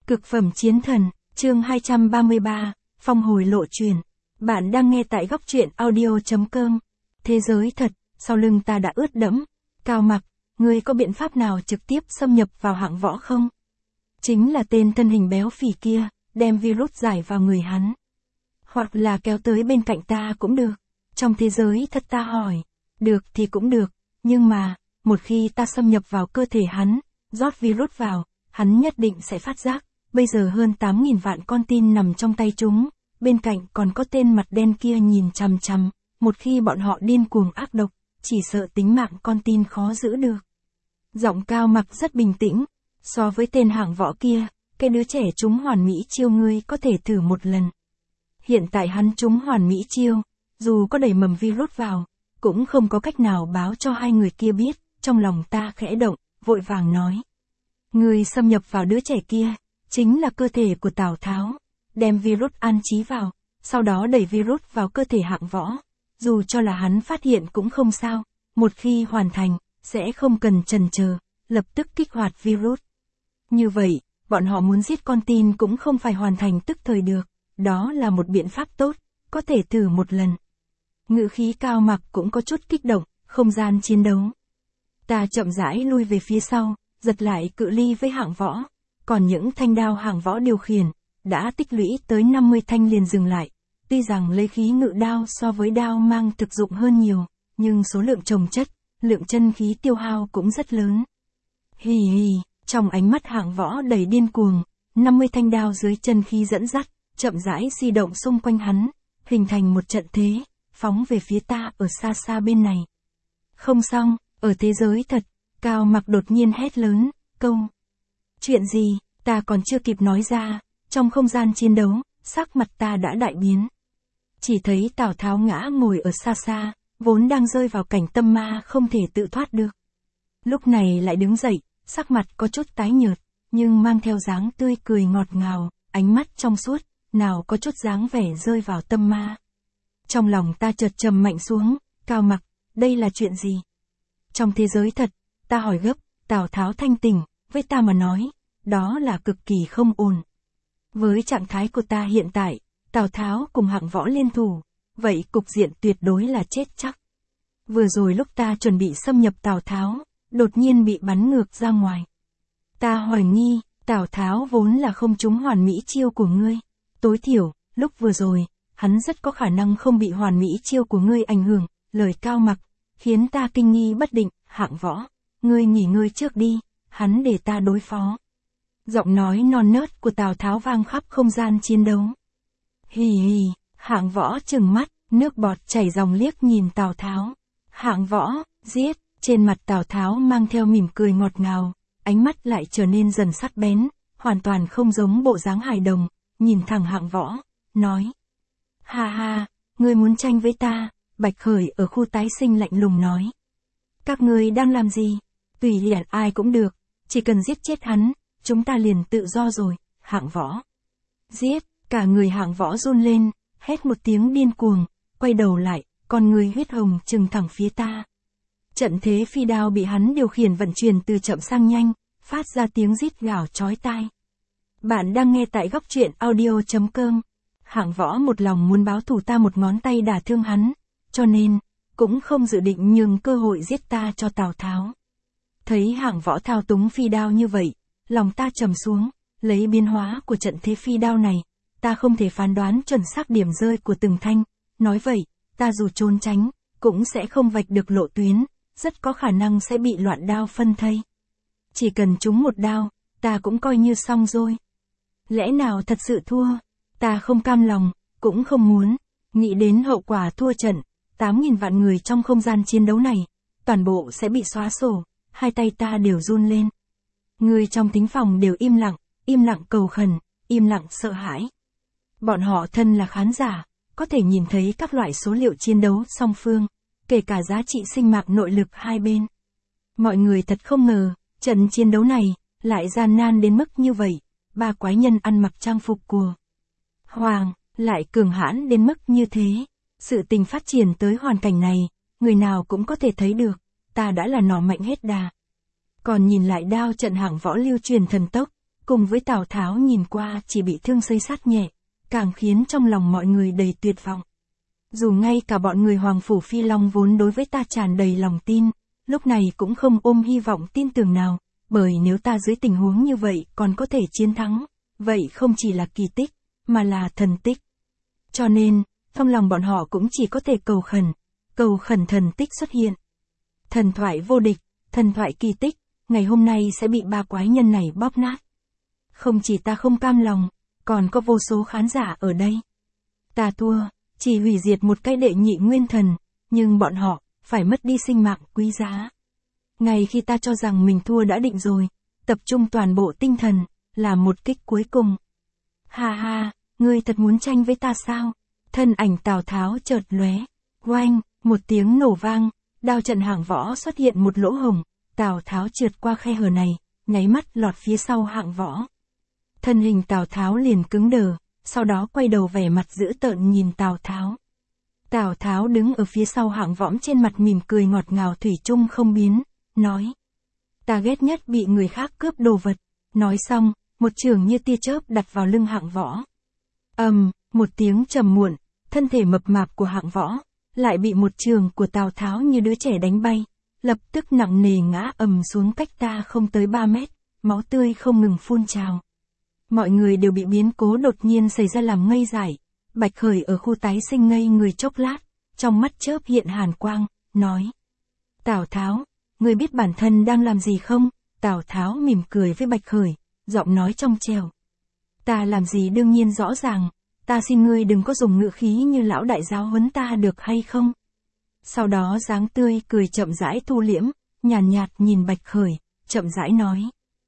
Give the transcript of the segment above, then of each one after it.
Cực phẩm chiến thần, chương 233, phong hồi lộ truyền. Bạn đang nghe tại góc truyện audio.com. Thế giới thật, sau lưng ta đã ướt đẫm. Cao Mặc, ngươi có biện pháp nào trực tiếp xâm nhập vào hạng võ không? Chính là tên thân hình béo phì kia, đem virus giải vào người hắn. Hoặc là kéo tới bên cạnh ta cũng được. Trong thế giới thật ta hỏi. Được thì cũng được, nhưng mà, một khi ta xâm nhập vào cơ thể hắn, rót virus vào, hắn nhất định sẽ phát giác. Bây giờ hơn 8.000 vạn con tin nằm trong tay chúng, bên cạnh còn có tên mặt đen kia nhìn chằm chằm, một khi bọn họ điên cuồng ác độc, chỉ sợ tính mạng con tin khó giữ được. Giọng Cao Mặc rất bình tĩnh, so với tên hạng võ kia, cái đứa trẻ trúng hoàn mỹ chiêu ngươi có thể thử một lần. Hiện tại hắn trúng hoàn mỹ chiêu, dù có đẩy mầm virus vào, cũng không có cách nào báo cho hai người kia biết, trong lòng ta khẽ động, vội vàng nói. Ngươi xâm nhập vào đứa trẻ kia, chính là cơ thể của Tào Tháo, đem virus an trí vào, sau đó đẩy virus vào cơ thể hạng võ. Dù cho là hắn phát hiện cũng không sao, một khi hoàn thành, sẽ không cần chần chờ, lập tức kích hoạt virus. Như vậy, bọn họ muốn giết con tin cũng không phải hoàn thành tức thời được, đó là một biện pháp tốt, có thể thử một lần. Ngữ khí Cao Mặc cũng có chút kích động, không gian chiến đấu. Ta chậm rãi lui về phía sau, giật lại cự ly với hạng võ. Còn những thanh đao hạng võ điều khiển, đã tích lũy tới 50 thanh liền dừng lại. Tuy rằng lấy khí ngự đao so với đao mang thực dụng hơn nhiều, nhưng số lượng chồng chất, lượng chân khí tiêu hao cũng rất lớn. Hì hì, trong ánh mắt hạng võ đầy điên cuồng, 50 thanh đao dưới chân khí dẫn dắt, chậm rãi di động xung quanh hắn, hình thành một trận thế, phóng về phía ta ở xa xa bên này. Không xong, ở thế giới thật, Cao Mặc đột nhiên hét lớn, câu. Chuyện gì, ta còn chưa kịp nói ra, trong không gian chiến đấu, sắc mặt ta đã đại biến. Chỉ thấy Tào Tháo ngã ngồi ở xa xa, vốn đang rơi vào cảnh tâm ma không thể tự thoát được. Lúc này lại đứng dậy, sắc mặt có chút tái nhợt, nhưng mang theo dáng tươi cười ngọt ngào, ánh mắt trong suốt, nào có chút dáng vẻ rơi vào tâm ma. Trong lòng ta chợt trầm mạnh xuống, Cao Mặc, đây là chuyện gì? Trong thế giới thật, ta hỏi gấp, Tào Tháo thanh tỉnh, với ta mà nói, đó là cực kỳ không ổn. Với trạng thái của ta hiện tại, Tào Tháo cùng hạng võ liên thủ, vậy cục diện tuyệt đối là chết chắc. Vừa rồi lúc ta chuẩn bị xâm nhập Tào Tháo, đột nhiên bị bắn ngược ra ngoài. Ta hoài nghi, Tào Tháo vốn là không trúng hoàn mỹ chiêu của ngươi. Tối thiểu, lúc vừa rồi, hắn rất có khả năng không bị hoàn mỹ chiêu của ngươi ảnh hưởng, lời Cao Mặc, khiến ta kinh nghi bất định, hạng võ, ngươi nghỉ ngơi trước đi, hắn để ta đối phó. Giọng nói non nớt của Tào Tháo vang khắp không gian chiến đấu. Hì hì, hạng võ trừng mắt, nước bọt chảy ròng liếc nhìn Tào Tháo. Hạng võ, giết, trên mặt Tào Tháo mang theo mỉm cười ngọt ngào, ánh mắt lại trở nên dần sắc bén, hoàn toàn không giống bộ dáng hài đồng, nhìn thẳng hạng võ, nói. Ha ha, ngươi muốn tranh với ta, Bạch Khởi ở khu tái sinh lạnh lùng nói. Các ngươi đang làm gì? Tùy tiện ai cũng được, chỉ cần giết chết hắn, chúng ta liền tự do rồi, hạng võ. Giết, cả người hạng võ run lên, hét một tiếng điên cuồng, quay đầu lại, con người huyết hồng trừng thẳng phía ta. Trận thế phi đao bị hắn điều khiển vận chuyển từ chậm sang nhanh, phát ra tiếng rít gào chói tai. Bạn đang nghe tại góc truyện audio.com. Hạng võ một lòng muốn báo thù ta một ngón tay đả thương hắn, cho nên, cũng không dự định nhường cơ hội giết ta cho Tào Tháo. Thấy hạng võ thao túng phi đao như vậy, lòng ta trầm xuống, lấy biến hóa của trận thế phi đao này, ta không thể phán đoán chuẩn xác điểm rơi của từng thanh, nói vậy, ta dù trốn tránh, cũng sẽ không vạch được lộ tuyến, rất có khả năng sẽ bị loạn đao phân thây. Chỉ cần trúng một đao, ta cũng coi như xong rồi. Lẽ nào thật sự thua? Ta không cam lòng, cũng không muốn, nghĩ đến hậu quả thua trận, 8.000 vạn người trong không gian chiến đấu này, toàn bộ sẽ bị xóa sổ, hai tay ta đều run lên. Người trong thính phòng đều im lặng cầu khẩn, im lặng sợ hãi. Bọn họ thân là khán giả, có thể nhìn thấy các loại số liệu chiến đấu song phương, kể cả giá trị sinh mạng nội lực hai bên. Mọi người thật không ngờ, trận chiến đấu này, lại gian nan đến mức như vậy, ba quái nhân ăn mặc trang phục của Hoàng, lại cường hãn đến mức như thế. Sự tình phát triển tới hoàn cảnh này, người nào cũng có thể thấy được, ta đã là nỏ mạnh hết đà. Còn nhìn lại đao trận hạng võ lưu truyền thần tốc, cùng với Tào Tháo nhìn qua chỉ bị thương xây sát nhẹ, càng khiến trong lòng mọi người đầy tuyệt vọng. Dù ngay cả bọn người Hoàng Phủ Phi Long vốn đối với ta tràn đầy lòng tin, lúc này cũng không ôm hy vọng tin tưởng nào, bởi nếu ta dưới tình huống như vậy còn có thể chiến thắng, vậy không chỉ là kỳ tích, mà là thần tích. Cho nên, trong lòng bọn họ cũng chỉ có thể cầu khẩn thần tích xuất hiện. Thần thoại vô địch, thần thoại kỳ tích, ngày hôm nay sẽ bị ba quái nhân này bóp nát. Không chỉ ta không cam lòng, còn có vô số khán giả ở đây. Ta thua, chỉ hủy diệt một cái đệ nhị nguyên thần, nhưng bọn họ phải mất đi sinh mạng quý giá. Ngay khi ta cho rằng mình thua đã định rồi, tập trung toàn bộ tinh thần, là một kích cuối cùng. Ha ha, ngươi thật muốn tranh với ta sao? Thân ảnh Tào Tháo chợt lóe, oanh, một tiếng nổ vang, đao trận Hạng Võ xuất hiện một lỗ hổng, Tào Tháo trượt qua khe hở này, nháy mắt lọt phía sau Hạng Võ. Thân hình Tào Tháo liền cứng đờ, sau đó quay đầu vẻ mặt dữ tợn nhìn Tào Tháo. Tào Tháo đứng ở phía sau Hạng Võ trên mặt mỉm cười ngọt ngào thủy chung không biến, nói. Ta ghét nhất bị người khác cướp đồ vật. Nói xong, một chưởng như tia chớp đặt vào lưng Hạng Võ. Một tiếng trầm muộn, thân thể mập mạp của Hạng Võ, lại bị một chưởng của Tào Tháo như đứa trẻ đánh bay, lập tức nặng nề ngã xuống cách ta không tới 3 mét, máu tươi không ngừng phun trào. Mọi người đều bị biến cố đột nhiên xảy ra làm ngây dại. Bạch Khởi ở khu tái sinh ngây người chốc lát, trong mắt chớp hiện hàn quang, nói. Tào Tháo, ngươi biết bản thân đang làm gì không? Tào Tháo mỉm cười với Bạch Khởi, giọng nói trong trẻo. Ta làm gì đương nhiên rõ ràng, ta xin ngươi đừng có dùng ngữ khí như lão đại giáo huấn ta được hay không? Sau đó dáng tươi cười chậm rãi thu liễm, nhàn nhạt nhìn Bạch Khởi, chậm rãi nói.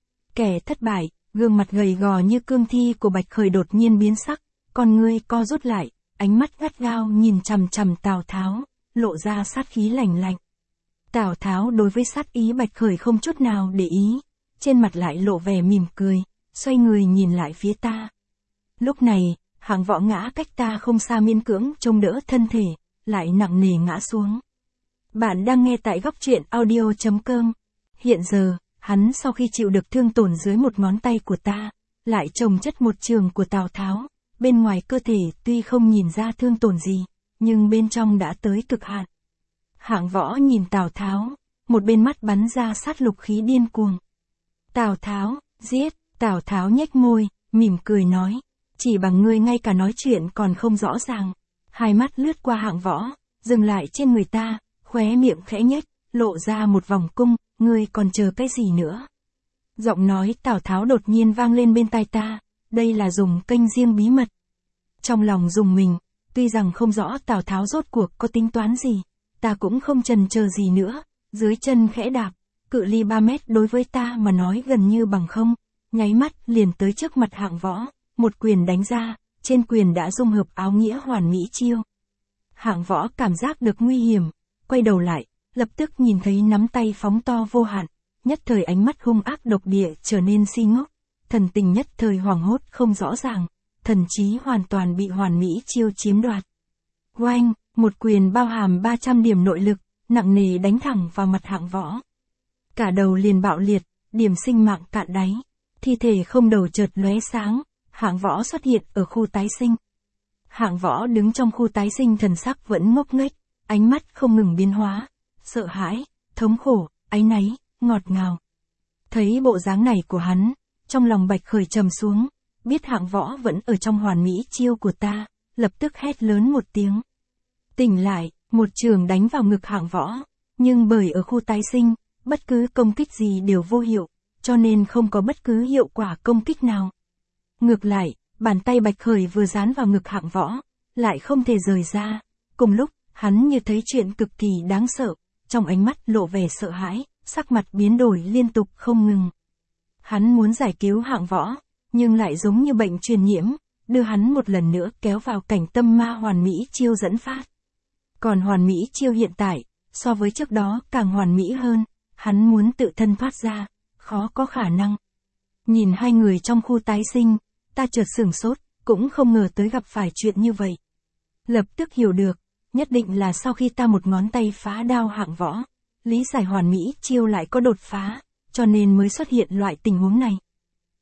Kẻ thất bại, gương mặt gầy gò như cương thi của Bạch Khởi đột nhiên biến sắc, con ngươi co rút lại, ánh mắt gắt gao nhìn chằm chằm Tào Tháo, lộ ra sát khí lạnh lạnh. Tào Tháo đối với sát ý Bạch Khởi không chút nào để ý, trên mặt lại lộ vẻ mỉm cười, xoay người nhìn lại phía ta. Lúc này, Hạng Võ ngã cách ta không xa miễn cưỡng trông đỡ thân thể, lại nặng nề ngã xuống. Bạn đang nghe tại góc truyện audio.com. Hiện giờ, hắn sau khi chịu được thương tổn dưới một ngón tay của ta, lại chồng chất một trường của Tào Tháo, bên ngoài cơ thể tuy không nhìn ra thương tổn gì, nhưng bên trong đã tới cực hạn. Hạng Võ nhìn Tào Tháo, một bên mắt bắn ra sát lục khí điên cuồng. Tào Tháo, giết, Tào Tháo nhếch môi, mỉm cười nói, chỉ bằng ngươi ngay cả nói chuyện còn không rõ ràng. Hai mắt lướt qua Hạng Võ, dừng lại trên người ta, khóe miệng khẽ nhếch, lộ ra một vòng cung, ngươi còn chờ cái gì nữa? Giọng nói Tào Tháo đột nhiên vang lên bên tai ta, đây là dùng kênh riêng bí mật. Trong lòng rùng mình, tuy rằng không rõ Tào Tháo rốt cuộc có tính toán gì, ta cũng không chần chờ gì nữa, dưới chân khẽ đạp, cự ly 3 mét đối với ta mà nói gần như bằng không, nháy mắt liền tới trước mặt Hạng Võ, một quyền đánh ra, trên quyền đã dung hợp áo nghĩa hoàn mỹ chiêu. Hạng Võ cảm giác được nguy hiểm, quay đầu lại, lập tức nhìn thấy nắm tay phóng to vô hạn, nhất thời ánh mắt hung ác độc địa trở nên si ngốc, thần tình nhất thời hoảng hốt không rõ ràng, thần trí hoàn toàn bị hoàn mỹ chiêu chiếm đoạt. Oanh, một quyền bao hàm 300 điểm nội lực, nặng nề đánh thẳng vào mặt Hạng Võ. Cả đầu liền bạo liệt, điểm sinh mạng cạn đáy, thi thể không đầu chợt lóe sáng, Hạng Võ xuất hiện ở khu tái sinh. Hạng Võ đứng trong khu tái sinh thần sắc vẫn ngốc nghếch, ánh mắt không ngừng biến hóa, sợ hãi, thống khổ, áy náy, ngọt ngào. Thấy bộ dáng này của hắn, trong lòng Bạch Khởi trầm xuống, biết Hạng Võ vẫn ở trong hoàn mỹ chiêu của ta, lập tức hét lớn một tiếng. Tỉnh lại, một trường đánh vào ngực Hạng Võ, nhưng bởi ở khu tái sinh, bất cứ công kích gì đều vô hiệu, cho nên không có bất cứ hiệu quả công kích nào. Ngược lại, bàn tay Bạch Khởi vừa dán vào ngực Hạng Võ, lại không thể rời ra. Cùng lúc, hắn như thấy chuyện cực kỳ đáng sợ, trong ánh mắt lộ vẻ sợ hãi, sắc mặt biến đổi liên tục không ngừng. Hắn muốn giải cứu Hạng Võ, nhưng lại giống như bệnh truyền nhiễm, đưa hắn một lần nữa kéo vào cảnh tâm ma hoàn mỹ chiêu dẫn phát. Còn hoàn mỹ chiêu hiện tại, so với trước đó càng hoàn mỹ hơn, hắn muốn tự thân thoát ra, khó có khả năng. Nhìn hai người trong khu tái sinh, ta chợt sửng sốt, cũng không ngờ tới gặp phải chuyện như vậy. Lập tức hiểu được, nhất định là sau khi ta một ngón tay phá đao Hạng Võ, lý giải hoàn mỹ chiêu lại có đột phá, cho nên mới xuất hiện loại tình huống này.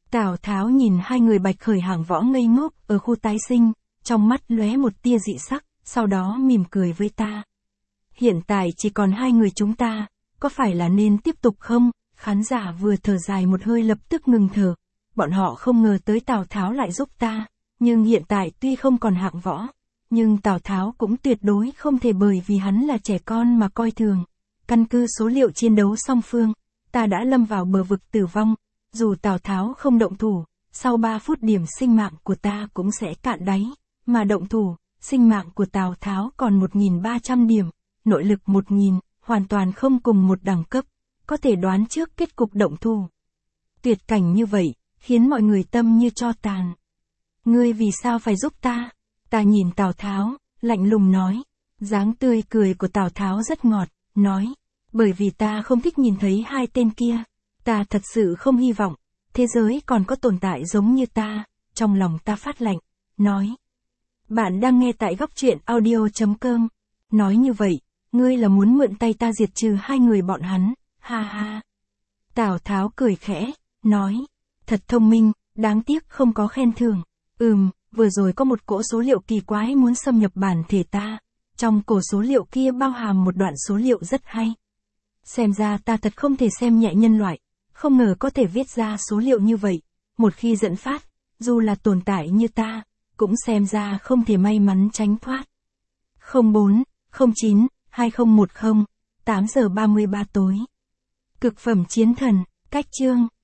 Tào Tháo nhìn hai người Bạch Khởi Hàng Võ ngây ngốc ở khu tái sinh, trong mắt lóe một tia dị sắc, sau đó mỉm cười với ta. Hiện tại chỉ còn hai người chúng ta, có phải là nên tiếp tục không? Khán giả vừa thở dài một hơi lập tức ngừng thở. Bọn họ không ngờ tới Tào Tháo lại giúp ta, nhưng hiện tại tuy không còn Hạng Võ, nhưng Tào Tháo cũng tuyệt đối không thể bởi vì hắn là trẻ con mà coi thường. Căn cứ số liệu chiến đấu song phương, ta đã lâm vào bờ vực tử vong, dù Tào Tháo không động thủ, sau 3 phút điểm sinh mạng của ta cũng sẽ cạn đáy, mà động thủ, sinh mạng của Tào Tháo còn 1.300 điểm, nội lực 1.000, hoàn toàn không cùng một đẳng cấp, có thể đoán trước kết cục động thủ. Tuyệt cảnh như vậy, khiến mọi người tâm như tro tàn. Ngươi vì sao phải giúp ta? Ta nhìn Tào Tháo, lạnh lùng nói. Dáng tươi cười của Tào Tháo rất ngọt, nói. Bởi vì ta không thích nhìn thấy hai tên kia. Ta thật sự không hy vọng, thế giới còn có tồn tại giống như ta. Trong lòng ta phát lạnh, nói. Bạn đang nghe tại góc truyện audio.com. Nói như vậy, ngươi là muốn mượn tay ta diệt trừ hai người bọn hắn, ha ha. Tào Tháo cười khẽ, nói. Thật thông minh, đáng tiếc không có khen thưởng. Vừa rồi có một cỗ số liệu kỳ quái muốn xâm nhập bản thể ta. Trong cỗ số liệu kia bao hàm một đoạn số liệu rất hay. Xem ra ta thật không thể xem nhẹ nhân loại. Không ngờ có thể viết ra số liệu như vậy. Một khi dẫn phát, dù là tồn tại như ta, cũng xem ra không thể may mắn tránh thoát. 04, 09, 2010, 8 giờ 33 tối. Cực phẩm chiến thần, cách chương.